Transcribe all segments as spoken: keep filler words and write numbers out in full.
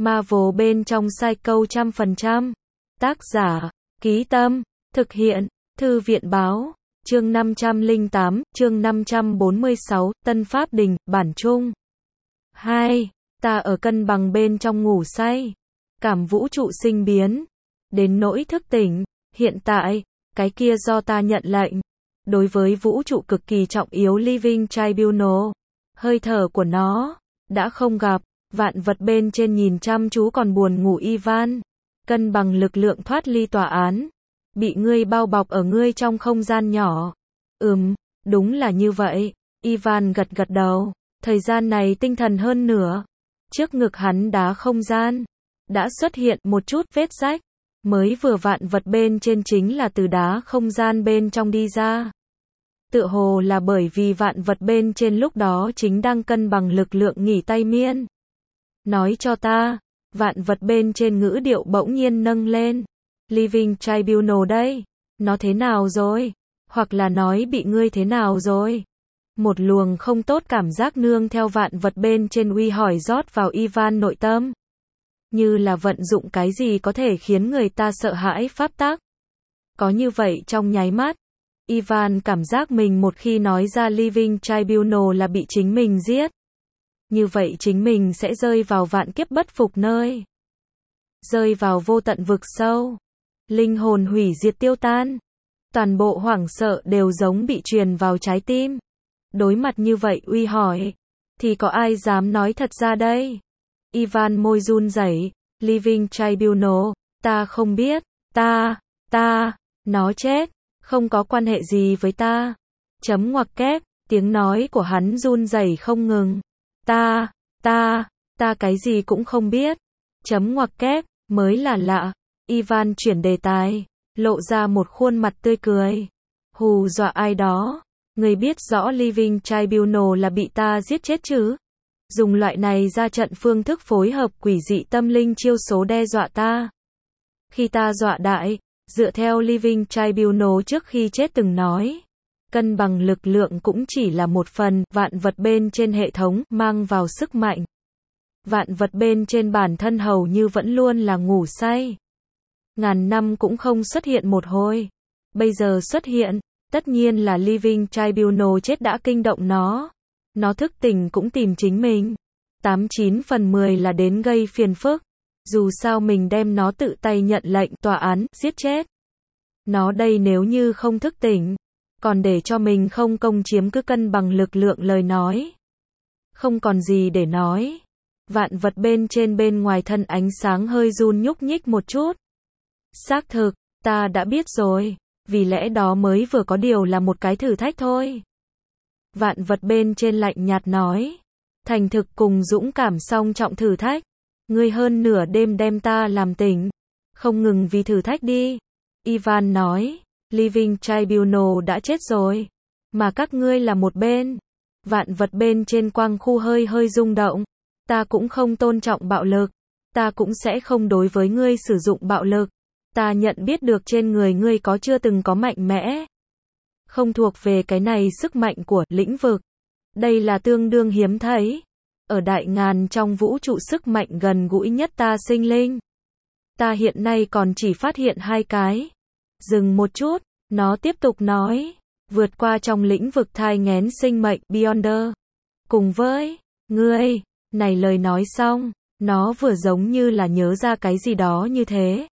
Marvel bên trong sai câu trăm phần trăm. Tác giả, Ký Tâm, thực hiện, Thư viện Báo, chương năm trăm lẻ tám, chương năm trăm bốn mươi sáu, Tân Pháp Đình, bản chung. hai. Ta ở cân bằng bên trong ngủ say. Cảm vũ trụ sinh biến. Đến nỗi thức tỉnh, hiện tại, cái kia do ta nhận lệnh. Đối với vũ trụ cực kỳ trọng yếu Living Tribunal, hơi thở của nó, đã không gặp, vạn vật bên trên nhìn chăm chú còn buồn ngủ Ivan. Cân bằng lực lượng thoát ly tòa án, bị ngươi bao bọc ở ngươi trong không gian nhỏ. Ừm, đúng là như vậy, Ivan gật gật đầu, thời gian này tinh thần hơn nữa. Trước ngực hắn đá không gian, đã xuất hiện một chút vết rách, mới vừa vạn vật bên trên chính là từ đá không gian bên trong đi ra. Tựa hồ là bởi vì vạn vật bên trên lúc đó chính đang cân bằng lực lượng nghỉ tay miên. Nói cho ta, vạn vật bên trên ngữ điệu bỗng nhiên nâng lên. Living Tribunal đây, nó thế nào rồi? Hoặc là nói bị ngươi thế nào rồi? Một luồng không tốt cảm giác nương theo vạn vật bên trên uy hỏi rót vào Ivan nội tâm. Như là vận dụng cái gì có thể khiến người ta sợ hãi pháp tắc. Có như vậy trong nháy mắt, Ivan cảm giác mình một khi nói ra Living Tribunal là bị chính mình giết. Như vậy chính mình sẽ rơi vào vạn kiếp bất phục nơi. Rơi vào vô tận vực sâu. Linh hồn hủy diệt tiêu tan. Toàn bộ hoảng sợ đều giống bị truyền vào trái tim. Đối mặt như vậy uy hỏi, thì có ai dám nói thật ra đây? Ivan môi run rẩy, Living Tribunal, ta không biết, ta, ta, nó chết, không có quan hệ gì với ta. Chấm ngoặc kép, tiếng nói của hắn run rẩy không ngừng. Ta, ta, ta cái gì cũng không biết. Chấm ngoặc kép, mới là lạ. Ivan chuyển đề tài, lộ ra một khuôn mặt tươi cười. Hù dọa ai đó. Người biết rõ Living Tribunal là bị ta giết chết chứ? Dùng loại này ra trận phương thức phối hợp quỷ dị tâm linh chiêu số đe dọa ta. Khi ta dọa đại, dựa theo Living Tribunal trước khi chết từng nói, cân bằng lực lượng cũng chỉ là một phần, vạn vật bên trên hệ thống, mang vào sức mạnh. Vạn vật bên trên bản thân hầu như vẫn luôn là ngủ say. Ngàn năm cũng không xuất hiện một hồi. Bây giờ xuất hiện, tất nhiên là Living Tribunal chết đã kinh động nó. Nó thức tỉnh cũng tìm chính mình. Tám chín phần mười là đến gây phiền phức. Dù sao mình đem nó tự tay nhận lệnh tòa án, giết chết. Nó đây nếu như không thức tỉnh, còn để cho mình không công chiếm cứ cân bằng lực lượng lời nói. Không còn gì để nói. Vạn vật bên trên bên ngoài thân ánh sáng hơi run nhúc nhích một chút. Xác thực, ta đã biết rồi. Vì lẽ đó mới vừa có điều là một cái thử thách thôi. Vạn vật bên trên lạnh nhạt nói. Thành thực cùng dũng cảm song trọng thử thách. Ngươi hơn nửa đêm đem ta làm tỉnh. Không ngừng vì thử thách đi. Ivan nói. Living Tribunal đã chết rồi. Mà các ngươi là một bên. Vạn vật bên trên quang khu hơi hơi rung động. Ta cũng không tôn trọng bạo lực. Ta cũng sẽ không đối với ngươi sử dụng bạo lực. Ta nhận biết được trên người ngươi có chưa từng có mạnh mẽ. Không thuộc về cái này sức mạnh của lĩnh vực. Đây là tương đương hiếm thấy. Ở đại ngàn trong vũ trụ sức mạnh gần gũi nhất ta sinh linh. Ta hiện nay còn chỉ phát hiện hai cái. Dừng một chút, nó tiếp tục nói. Vượt qua trong lĩnh vực thai nghén sinh mệnh Beyonder. Cùng với, ngươi, này lời nói xong, nó vừa giống như là nhớ ra cái gì đó như thế.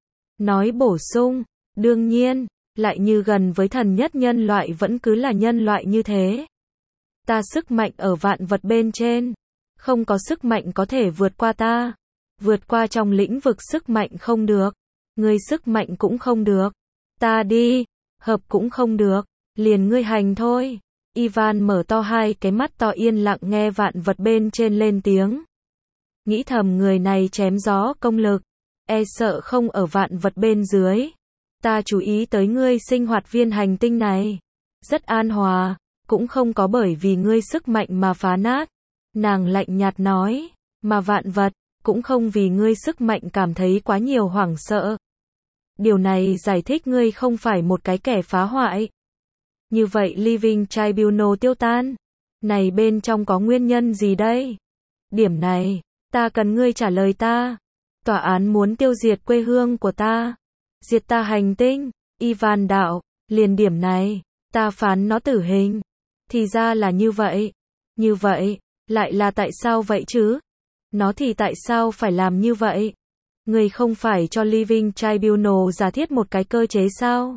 Nói bổ sung, đương nhiên, lại như gần với thần nhất nhân loại vẫn cứ là nhân loại như thế. Ta sức mạnh ở vạn vật bên trên. Không có sức mạnh có thể vượt qua ta. Vượt qua trong lĩnh vực sức mạnh không được. Ngươi sức mạnh cũng không được. Ta đi, hợp cũng không được. Liền ngươi hành thôi. Ivan mở to hai cái mắt to yên lặng nghe vạn vật bên trên lên tiếng. Nghĩ thầm người này chém gió công lực. E sợ không ở vạn vật bên dưới. Ta chú ý tới ngươi sinh hoạt viên hành tinh này. Rất an hòa. Cũng không có bởi vì ngươi sức mạnh mà phá nát. Nàng lạnh nhạt nói. Mà vạn vật, cũng không vì ngươi sức mạnh cảm thấy quá nhiều hoảng sợ. Điều này giải thích ngươi không phải một cái kẻ phá hoại. Như vậy Living Tribunal tiêu tan. Này bên trong có nguyên nhân gì đây? Điểm này, Ta cần ngươi trả lời ta. Tòa án muốn tiêu diệt quê hương của ta. Diệt ta hành tinh. Ivan đạo, liền điểm này, ta phán nó tử hình. Thì ra là như vậy. Như vậy, lại là tại sao vậy chứ? Nó thì tại sao phải làm như vậy? Ngươi không phải cho Living Tribunal giả thiết một cái cơ chế sao?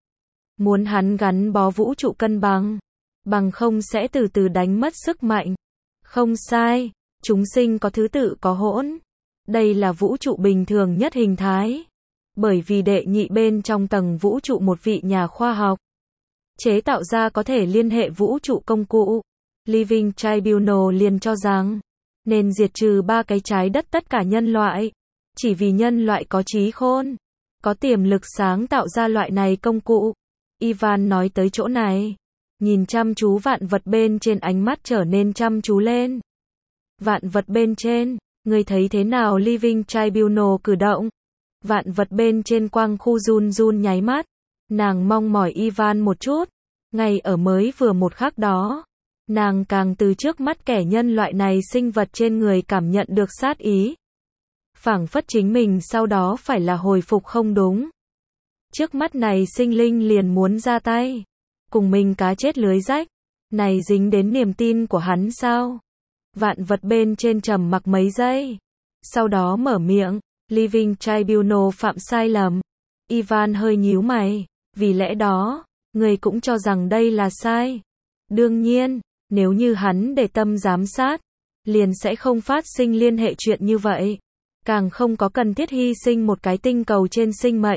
Muốn hắn gắn bó vũ trụ cân bằng. Bằng không sẽ từ từ đánh mất sức mạnh. Không sai, chúng sinh có thứ tự có hỗn. Đây là vũ trụ bình thường nhất hình thái. Bởi vì đệ nhị bên trong tầng vũ trụ một vị nhà khoa học chế tạo ra có thể liên hệ vũ trụ công cụ. Living Tribunal liền cho rằng nên diệt trừ ba cái trái đất tất cả nhân loại. Chỉ vì nhân loại có trí khôn, có tiềm lực sáng tạo ra loại này công cụ. Ivan nói tới chỗ này, nhìn chăm chú vạn vật bên trên, ánh mắt trở nên chăm chú lên. Vạn vật bên trên, ngươi thấy thế nào Living Tribunal cử động? Vạn vật bên trên quang khu run run nháy mắt. Nàng mong mỏi Ivan một chút. Ngay ở mới vừa một khắc đó, nàng càng từ trước mắt kẻ nhân loại này sinh vật trên người cảm nhận được sát ý. Phảng phất chính mình sau đó phải là hồi phục không đúng. Trước mắt này sinh linh liền muốn ra tay. Cùng mình cá chết lưới rách. Này dính đến niềm tin của hắn sao? Vạn vật bên trên trầm mặc mấy giây. Sau đó mở miệng. Living Tribunal phạm sai lầm. Ivan hơi nhíu mày. Vì lẽ đó, người cũng cho rằng đây là sai. Đương nhiên, nếu như hắn để tâm giám sát, liền sẽ không phát sinh liên hệ chuyện như vậy. Càng không có cần thiết hy sinh một cái tinh cầu trên sinh mệnh.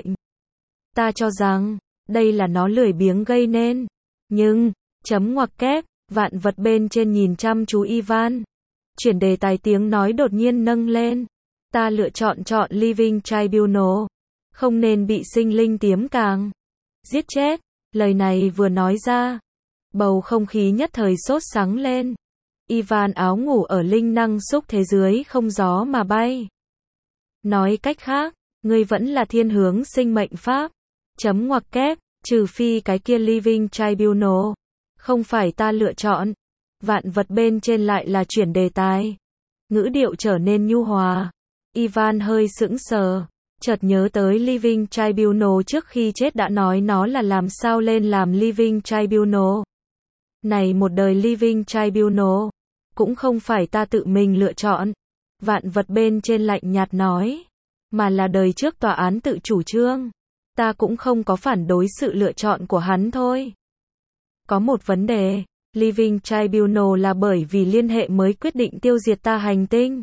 Ta cho rằng, đây là nó lười biếng gây nên. Nhưng, chấm ngoặc kép, vạn vật bên trên nhìn chăm chú Ivan. Chuyển đề tài, tiếng nói đột nhiên nâng lên. Ta lựa chọn chọn Living Tribunal. Không nên bị sinh linh tiếm càng giết chết. Lời này vừa nói ra, bầu không khí nhất thời sốt sắng lên. Ivan áo ngủ ở linh năng xúc thế dưới không gió mà bay. Nói cách khác, ngươi vẫn là thiên hướng sinh mệnh pháp. Chấm ngoặc kép, trừ phi cái kia Living Tribunal. Không phải ta lựa chọn. Vạn vật bên trên lại là chuyển đề tài. Ngữ điệu trở nên nhu hòa. Ivan hơi sững sờ. Chợt nhớ tới Living Tribunal trước khi chết đã nói nó là làm sao lên làm Living Tribunal. Này một đời Living Tribunal, cũng không phải ta tự mình lựa chọn. Vạn vật bên trên lạnh nhạt nói, mà là đời trước tòa án tự chủ trương. Ta cũng không có phản đối sự lựa chọn của hắn thôi. Có một vấn đề, Living Tribunal là bởi vì liên hệ mới quyết định tiêu diệt ta hành tinh.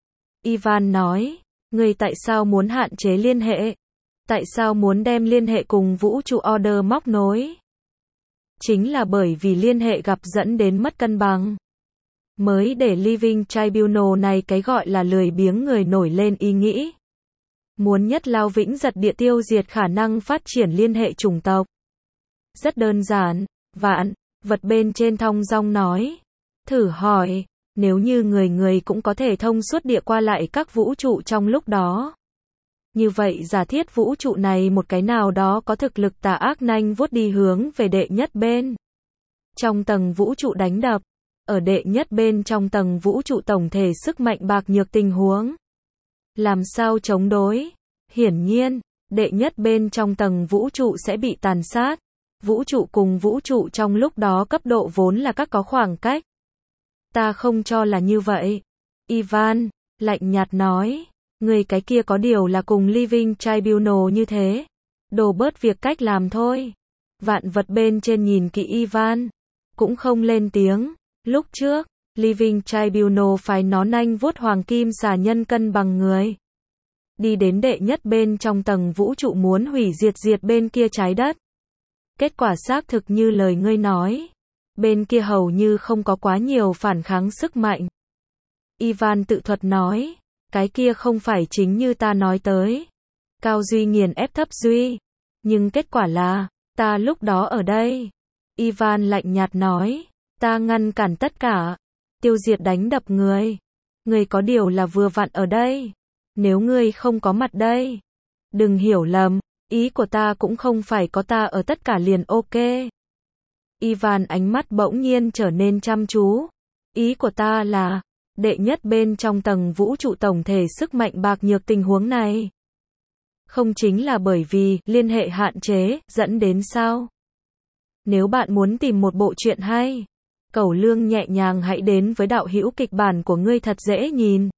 Ivan nói, người tại sao muốn hạn chế liên hệ? Tại sao muốn đem liên hệ cùng vũ trụ Order móc nối? Chính là bởi vì liên hệ gặp dẫn đến mất cân bằng. Mới để Living Tribunal này cái gọi là lười biếng người nổi lên ý nghĩ. Muốn nhất lao vĩnh giật địa tiêu diệt khả năng phát triển liên hệ chủng tộc. Rất đơn giản, vạn vật bên trên thong dong nói. Thử hỏi, nếu như người người cũng có thể thông suốt địa qua lại các vũ trụ trong lúc đó. Như vậy giả thiết vũ trụ này một cái nào đó có thực lực tà ác nanh vuốt đi hướng về đệ nhất bên. Trong tầng vũ trụ đánh đập. Ở đệ nhất bên trong tầng vũ trụ tổng thể sức mạnh bạc nhược tình huống. Làm sao chống đối? Hiển nhiên, đệ nhất bên trong tầng vũ trụ sẽ bị tàn sát. Vũ trụ cùng vũ trụ trong lúc đó cấp độ vốn là các có khoảng cách. Ta không cho là như vậy. Ivan, lạnh nhạt nói, người cái kia có điều là cùng Living Tribunal như thế. Đồ bớt việc cách làm thôi. Vạn vật bên trên nhìn kỹ Ivan, cũng không lên tiếng. Lúc trước, Living Tribunal phái nó nanh vuốt hoàng kim xà nhân cân bằng người. Đi đến đệ nhất bên trong tầng vũ trụ muốn hủy diệt diệt bên kia trái đất. Kết quả xác thực như lời ngươi nói. Bên kia hầu như không có quá nhiều phản kháng sức mạnh. Ivan tự thuật nói, cái kia không phải chính như ta nói tới. Cao duy nghiền ép thấp duy. Nhưng kết quả là, ta lúc đó ở đây. Ivan lạnh nhạt nói, ta ngăn cản tất cả. Tiêu diệt đánh đập người. Người có điều là vừa vặn ở đây. Nếu ngươi không có mặt đây. Đừng hiểu lầm, ý của ta cũng không phải có ta ở tất cả liền ok. Ivan ánh mắt bỗng nhiên trở nên chăm chú. Ý của ta là, đệ nhất bên trong tầng vũ trụ tổng thể sức mạnh bạc nhược tình huống này? Không chính là bởi vì liên hệ hạn chế dẫn đến sao? Nếu bạn muốn tìm một bộ truyện hay, Cẩu Lương nhẹ nhàng hãy đến với đạo hữu kịch bản của ngươi thật dễ nhìn.